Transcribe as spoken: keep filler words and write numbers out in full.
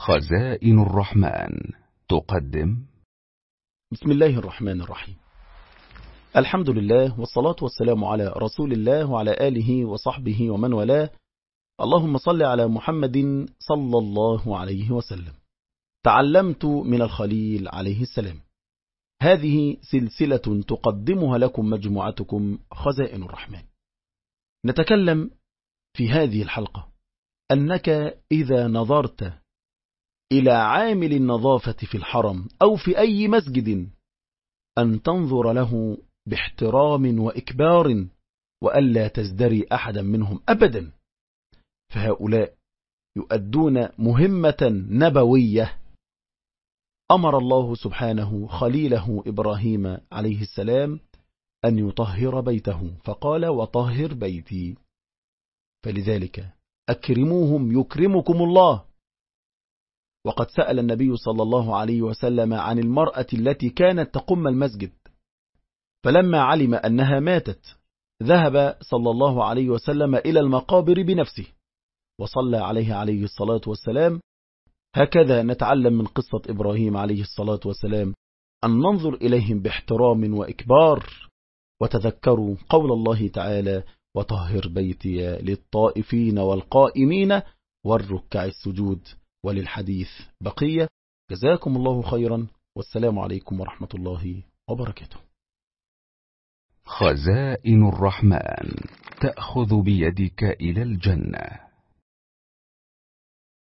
خزائن الرحمن تقدم. بسم الله الرحمن الرحيم. الحمد لله والصلاة والسلام على رسول الله وعلى آله وصحبه ومن والاه. اللهم صل على محمد صلى الله عليه وسلم. تعلمت من الخليل عليه السلام. هذه سلسلة تقدمها لكم مجموعتكم خزائن الرحمن. نتكلم في هذه الحلقة أنك إذا نظرت إلى عامل النظافة في الحرم أو في أي مسجد أن تنظر له باحترام وإكبار وألا تزدري أحدا منهم أبدا، فهؤلاء يؤدون مهمة نبوية أمر الله سبحانه خليله إبراهيم عليه السلام أن يطهر بيته، فقال وطهر بيتي. فلذلك أكرموهم يكرمكم الله. وقد سأل النبي صلى الله عليه وسلم عن المرأة التي كانت تقم المسجد، فلما علم أنها ماتت ذهب صلى الله عليه وسلم إلى المقابر بنفسه وصلى عليها عليه الصلاة والسلام. هكذا نتعلم من قصة إبراهيم عليه الصلاة والسلام أن ننظر إليهم باحترام وإكبار. وتذكروا قول الله تعالى وطهر بيتي للطائفين والقائمين والركع السجود. وللحديث بقية. جزاكم الله خيرا والسلام عليكم ورحمة الله وبركاته. خزائن الرحمن تأخذ بيدك إلى الجنة.